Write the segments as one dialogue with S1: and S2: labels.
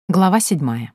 S1: Глава 7.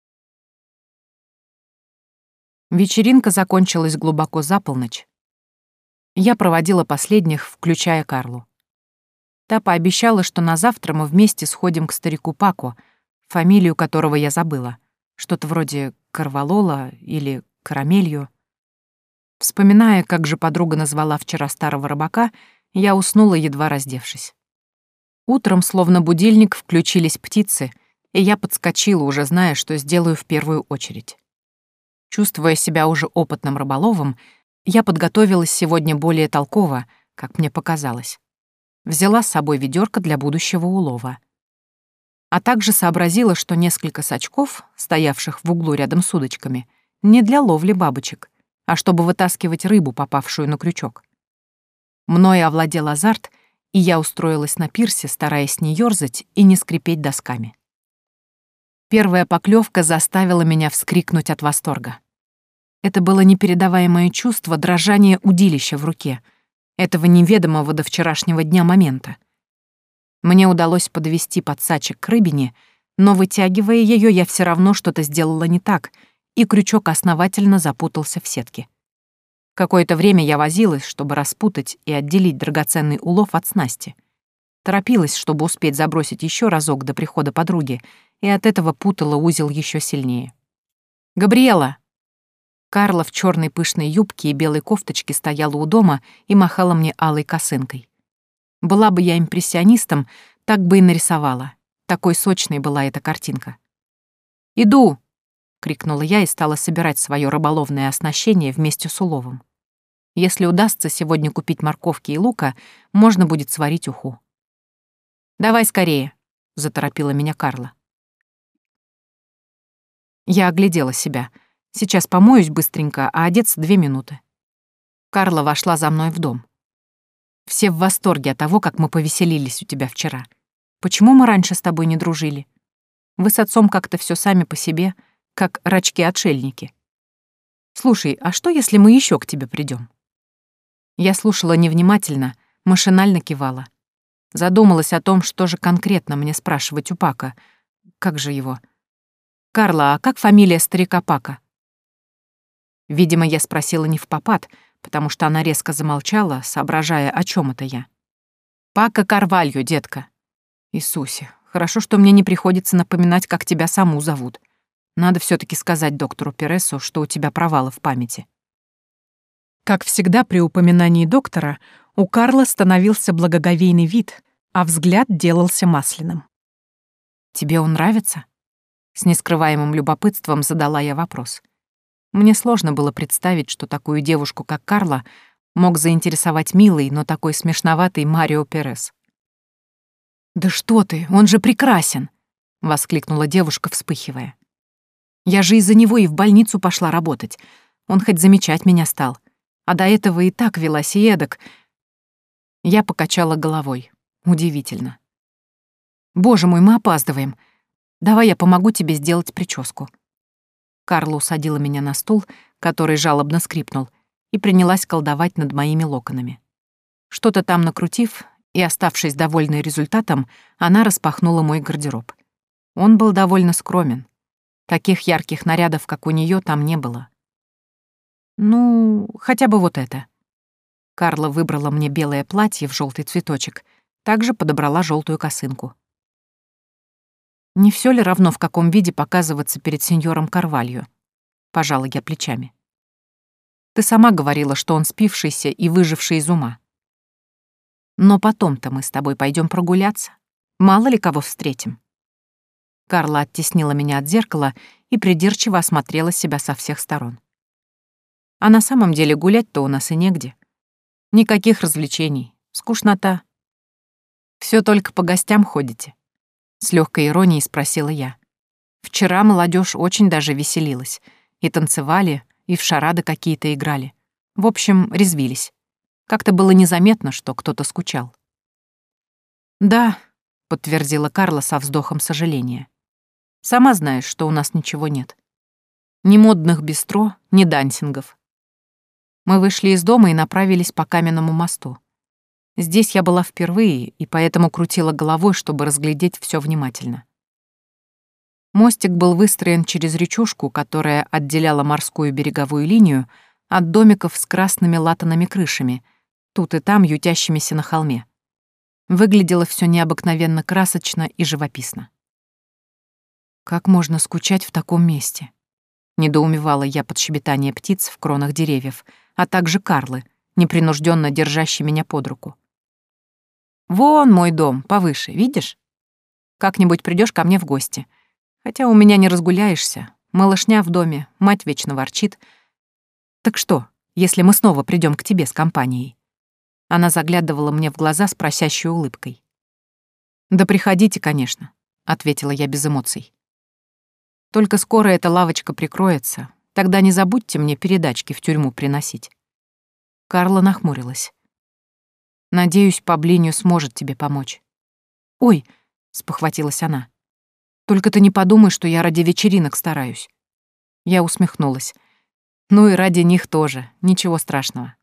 S1: Вечеринка закончилась глубоко за полночь. Я проводила последних, включая Карлу. Та пообещала, что на завтра мы вместе сходим к старику Пако, фамилию которого я забыла. Что-то вроде Карвалола или Карамелью. Вспоминая, как же подруга назвала вчера старого рыбака, я уснула, едва раздевшись. Утром, словно будильник, включились птицы, и я подскочила, уже зная, что сделаю в первую очередь. Чувствуя себя уже опытным рыболовом, я подготовилась сегодня более толково, как мне показалось. Взяла с собой ведёрко для будущего улова. А также сообразила, что несколько сачков, стоявших в углу рядом с удочками, не для ловли бабочек, а чтобы вытаскивать рыбу, попавшую на крючок. Мною овладел азарт, и я устроилась на пирсе, стараясь не ёрзать и не скрипеть досками. Первая поклёвка заставила меня вскрикнуть от восторга. Это было непередаваемое чувство дрожания удилища в руке, этого неведомого до вчерашнего дня момента. Мне удалось подвести подсачек к рыбине, но, вытягивая её, я всё равно что-то сделала не так, и крючок основательно запутался в сетке. Какое-то время я возилась, чтобы распутать и отделить драгоценный улов от снасти. Торопилась, чтобы успеть забросить ещё разок до прихода подруги, и от этого путала узел ещё сильнее. «Габриэла!» Карла в чёрной пышной юбке и белой кофточке стояла у дома и махала мне алой косынкой. Была бы я импрессионистом, так бы и нарисовала. Такой сочной была эта картинка. «Иду!» — крикнула я и стала собирать своё рыболовное оснащение вместе с уловом. Если удастся сегодня купить морковки и лука, можно будет сварить уху. «Давай скорее!» — заторопила меня Карла. Я оглядела себя. Сейчас помоюсь быстренько, а одеться 2 минуты. Карла вошла за мной в дом. Все в восторге от того, как мы повеселились у тебя вчера. Почему мы раньше с тобой не дружили? Вы с отцом как-то всё сами по себе, как рачки-отшельники. Слушай, а что, если мы ещё к тебе придём? Я слушала невнимательно, машинально кивала. Задумалась о том, что же конкретно мне спрашивать у Пака. Как же его? «Карла, а как фамилия старика Пака?» Видимо, я спросила не впопад, потому что она резко замолчала, соображая, о чём это я. «Пака Карвалью, детка». Иисусе, хорошо, что мне не приходится напоминать, как тебя саму зовут. Надо всё-таки сказать доктору Пересу, что у тебя провалы в памяти. Как всегда при упоминании доктора, у Карла становился благоговейный вид, а взгляд делался масляным. «Тебе он нравится?» С нескрываемым любопытством задала я вопрос. Мне сложно было представить, что такую девушку, как Карла, мог заинтересовать милый, но такой смешноватый Марио Перес. «Да что ты, он же прекрасен!» — воскликнула девушка, вспыхивая. «Я же из-за него и в больницу пошла работать. Он хоть замечать меня стал. А до этого и так велась и эдак». Я покачала головой. Удивительно. «Боже мой, мы опаздываем. Давай я помогу тебе сделать прическу». Карла усадила меня на стул, который жалобно скрипнул, и принялась колдовать над моими локонами. Что-то там накрутив и оставшись довольной результатом, она распахнула мой гардероб. Он был довольно скромен. Таких ярких нарядов, как у неё, там не было. Ну, хотя бы вот это. Карла выбрала мне белое платье в жёлтый цветочек, также подобрала жёлтую косынку. Не всё ли равно, в каком виде показываться перед сеньором Карвалью? Пожала я плечами. Ты сама говорила, что он спившийся и выживший из ума. Но потом-то мы с тобой пойдём прогуляться. Мало ли кого встретим. Карла оттеснила меня от зеркала и придирчиво осмотрела себя со всех сторон. А на самом деле гулять-то у нас и негде. Никаких развлечений, скучнота. Всё только по гостям ходите. С лёгкой иронией спросила я. Вчера молодежь очень даже веселилась. И танцевали, и в шарады какие-то играли. В общем, резвились. Как-то было незаметно, что кто-то скучал. «Да», — подтвердила Карла со вздохом сожаления. «Сама знаешь, что у нас ничего нет. Ни модных бистро, ни дансингов. Мы вышли из дома и направились по каменному мосту. Здесь я была впервые, и поэтому крутила головой, чтобы разглядеть всё внимательно. Мостик был выстроен через речушку, которая отделяла морскую береговую линию от домиков с красными латанными крышами, тут и там ютящимися на холме. Выглядело все необыкновенно красочно и живописно. «Как можно скучать в таком месте?» — недоумевала я под щебетание птиц в кронах деревьев, а также Карлы, непринужденно держащей меня под руку. «Вон мой дом, повыше, видишь? Как-нибудь придешь ко мне в гости. Хотя у меня не разгуляешься, малышня в доме, мать вечно ворчит. Так что, если мы снова придем к тебе с компанией?» Она заглядывала мне в глаза с просящей улыбкой. «Да приходите, конечно», — ответила я без эмоций. «Только скоро эта лавочка прикроется, тогда не забудьте мне передачки в тюрьму приносить». Карла нахмурилась. «Надеюсь, Паблинию сможет тебе помочь». «Ой», — спохватилась она, — «только ты не подумай, что я ради вечеринок стараюсь». Я усмехнулась. «Ну и ради них тоже, ничего страшного».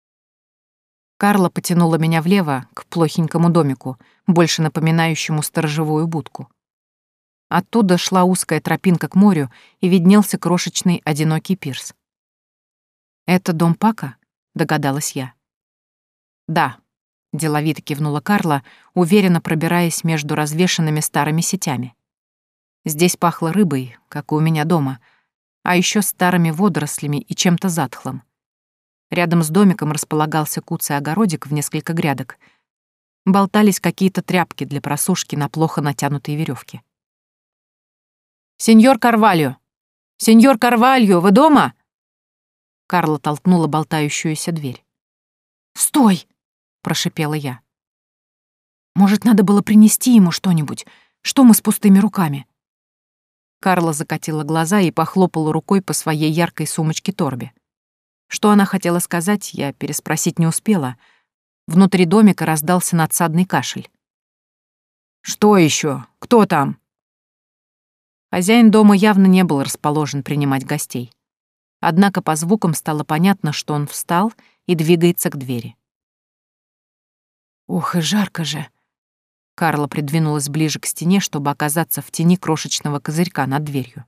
S1: Карла потянула меня влево, к плохенькому домику, больше напоминающему сторожевую будку. Оттуда шла узкая тропинка к морю, и виднелся крошечный одинокий пирс. «Это дом Пака?» — догадалась я. «Да», — деловито кивнула Карла, уверенно пробираясь между развешанными старыми сетями. Здесь пахло рыбой, как и у меня дома, а еще старыми водорослями и чем-то затхлым. Рядом с домиком располагался куцый огородик в несколько грядок. Болтались какие-то тряпки для просушки на плохо натянутой веревке. «Сеньор Карвальо! Сеньор Карвальо, вы дома?» Карла толкнула болтающуюся дверь. «Стой!» — прошипела я. «Может, надо было принести ему что-нибудь? Что мы с пустыми руками?» Карла закатила глаза и похлопала рукой по своей яркой сумочке-торбе. Что она хотела сказать, я переспросить не успела. Внутри домика раздался надсадный кашель. «Что еще? Кто там?» Хозяин дома явно не был расположен принимать гостей. Однако по звукам стало понятно, что он встал и двигается к двери. «Ох, и жарко же!» Карла придвинулась ближе к стене, чтобы оказаться в тени крошечного козырька над дверью.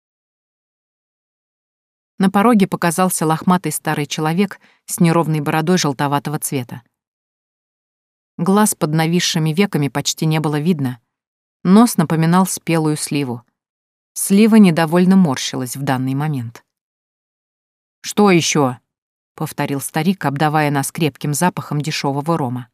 S1: На пороге показался лохматый старый человек с неровной бородой желтоватого цвета. Глаз под нависшими веками почти не было видно. Нос напоминал спелую сливу. Слива недовольно морщилась в данный момент. «Что еще? Повторил старик, обдавая нас крепким запахом дешевого рома.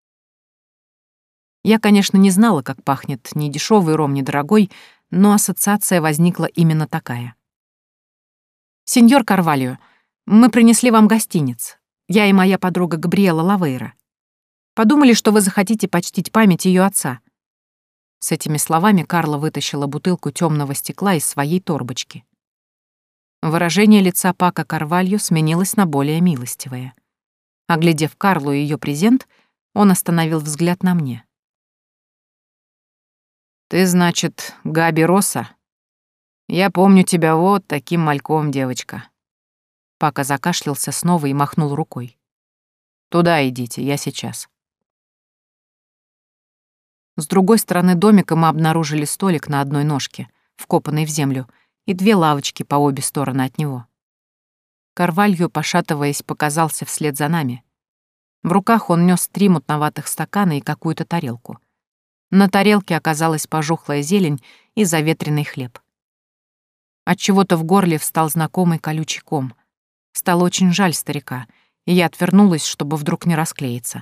S1: Я, конечно, не знала, как пахнет ни дешевый ром, ни дорогой, но ассоциация возникла именно такая. «Сеньор Карвальо, мы принесли вам гостиниц. Я и моя подруга Габриэла Лавейра. Подумали, что вы захотите почтить память ее отца». С этими словами Карла вытащила бутылку темного стекла из своей торбочки. Выражение лица Пака Карвальо сменилось на более милостивое. Оглядев Карлу и ее презент, он остановил взгляд на мне. «Ты, значит, Габи Росса? Я помню тебя вот таким мальком, девочка». Пака закашлялся снова и махнул рукой. «Туда идите, я сейчас». С другой стороны домика мы обнаружили столик на одной ножке, вкопанный в землю, и две лавочки по обе стороны от него. Карвальо, пошатываясь, показался вслед за нами. В руках он нёс 3 мутноватых стакана и какую-то тарелку. На тарелке оказалась пожухлая зелень и заветренный хлеб. Отчего-то в горле встал знакомый колючий ком. Стало очень жаль старика, и я отвернулась, чтобы вдруг не расклеиться.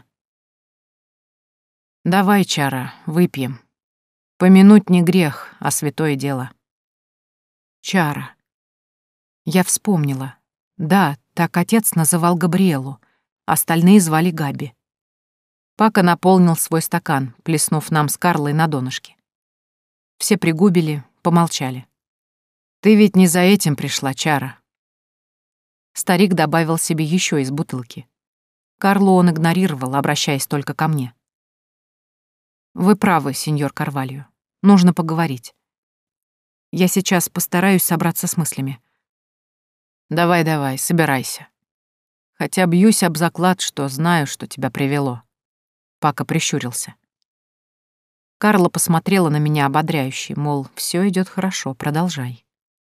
S1: «Давай, Чара, выпьем. Помянуть не грех, а святое дело». Чара. Я вспомнила. Да, так отец называл Габриэлу, остальные звали Габи. Пака наполнил свой стакан, плеснув нам с Карлой на донышке. Все пригубили, помолчали. «Ты ведь не за этим пришла, Чара». Старик добавил себе еще из бутылки. Карлу он игнорировал, обращаясь только ко мне. «Вы правы, сеньор Карвальо. Нужно поговорить. Я сейчас постараюсь собраться с мыслями». «Давай, собирайся. Хотя бьюсь об заклад, что знаю, что тебя привело». Пака прищурился. Карла посмотрела на меня ободряюще, мол, все идет хорошо, продолжай.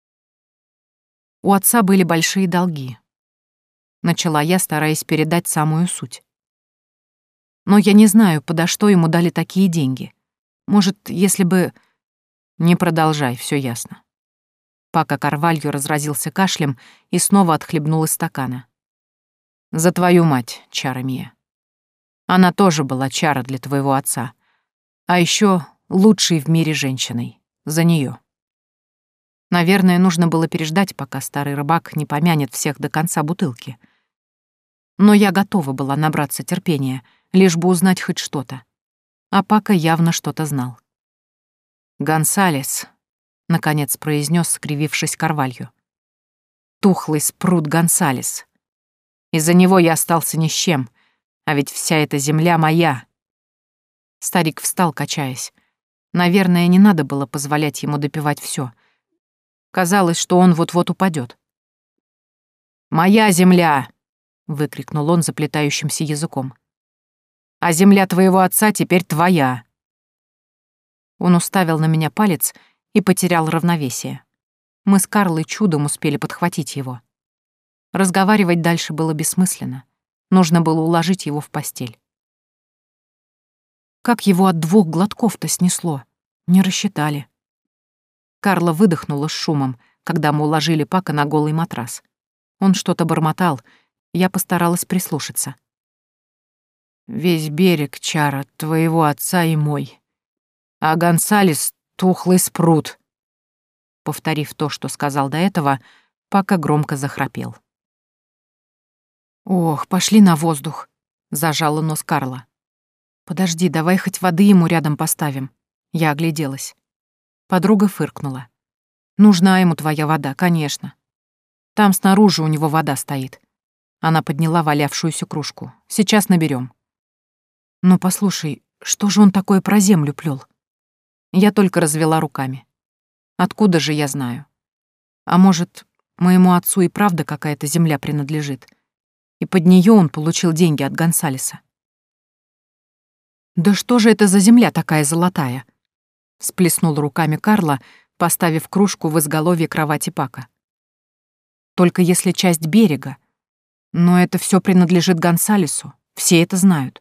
S1: У отца были большие долги. Начала я, стараясь передать самую суть. Но я не знаю, подо что ему дали такие деньги. Может, если бы... Не продолжай, все ясно. Пако Карвальо разразился кашлем и снова отхлебнул из стакана. За твою мать, Чара Мия. Она тоже была Чара для твоего отца. А еще лучшей в мире женщиной. За нее. Наверное, нужно было переждать, пока старый рыбак не помянет всех до конца бутылки. Но я готова была набраться терпения, лишь бы узнать хоть что-то. А Пако явно что-то знал. «Гонсалес», — наконец произнес, скривившись Карвальо. «Тухлый спрут Гонсалес. Из-за него я остался ни с чем, а ведь вся эта земля моя». Старик встал, качаясь. Наверное, не надо было позволять ему допивать все. Казалось, что он вот-вот упадет. «Моя земля!» — выкрикнул он заплетающимся языком. «А земля твоего отца теперь твоя!» Он уставил на меня палец и потерял равновесие. Мы с Карлой чудом успели подхватить его. Разговаривать дальше было бессмысленно. Нужно было уложить его в постель. Как его от 2 глотков-то снесло? Не рассчитали. Карла выдохнула с шумом, когда мы уложили Пако на голый матрас. Он что-то бормотал, я постаралась прислушаться. «Весь берег, Чара, твоего отца и мой. А Гонсалес — тухлый спрут». Повторив то, что сказал до этого, Пако громко захрапел. «Ох, пошли на воздух», — зажала нос Карла. «Подожди, давай хоть воды ему рядом поставим». Я огляделась. Подруга фыркнула. «Нужна ему твоя вода, конечно. Там снаружи у него вода стоит». Она подняла валявшуюся кружку. «Сейчас наберем. «Но послушай, что же он такое про землю плел? Я только развела руками. «Откуда же я знаю? А может, моему отцу и правда какая-то земля принадлежит, и под нее он получил деньги от Гонсалеса?» «Да что же это за земля такая золотая?» — всплеснул руками Карла, поставив кружку в изголовье кровати Пако. «Только если часть берега. Но это все принадлежит Гонсалесу, все это знают».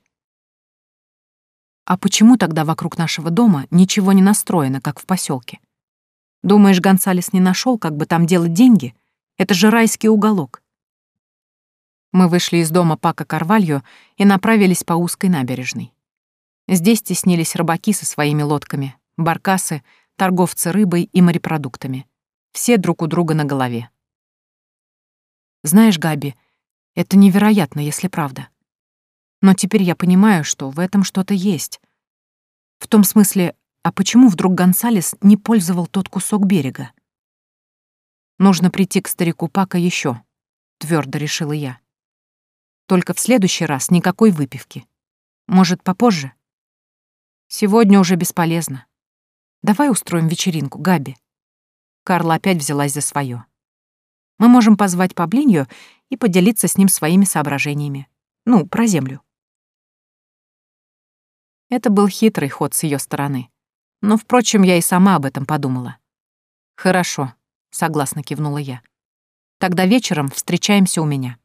S1: «А почему тогда вокруг нашего дома ничего не настроено, как в поселке? Думаешь, Гонсалес не нашел, как бы там делать деньги? Это же райский уголок». Мы вышли из дома Пако Карвальо и направились по узкой набережной. Здесь теснились рыбаки со своими лодками, баркасы, торговцы рыбой и морепродуктами. Все друг у друга на голове. «Знаешь, Габи, это невероятно, если правда. Но теперь я понимаю, что в этом что-то есть. В том смысле, а почему вдруг Гонсалес не пользовал тот кусок берега? Нужно прийти к старику Пако еще, твердо решила я. Только в следующий раз никакой выпивки. Может, попозже? Сегодня уже бесполезно. Давай устроим вечеринку, Габи. Карла опять взялась за свое. Мы можем позвать Паблиньо и поделиться с ним своими соображениями. Ну, про землю. Это был хитрый ход с ее стороны. Но, впрочем, я и сама об этом подумала. «Хорошо», — согласно кивнула я. «Тогда вечером встречаемся у меня».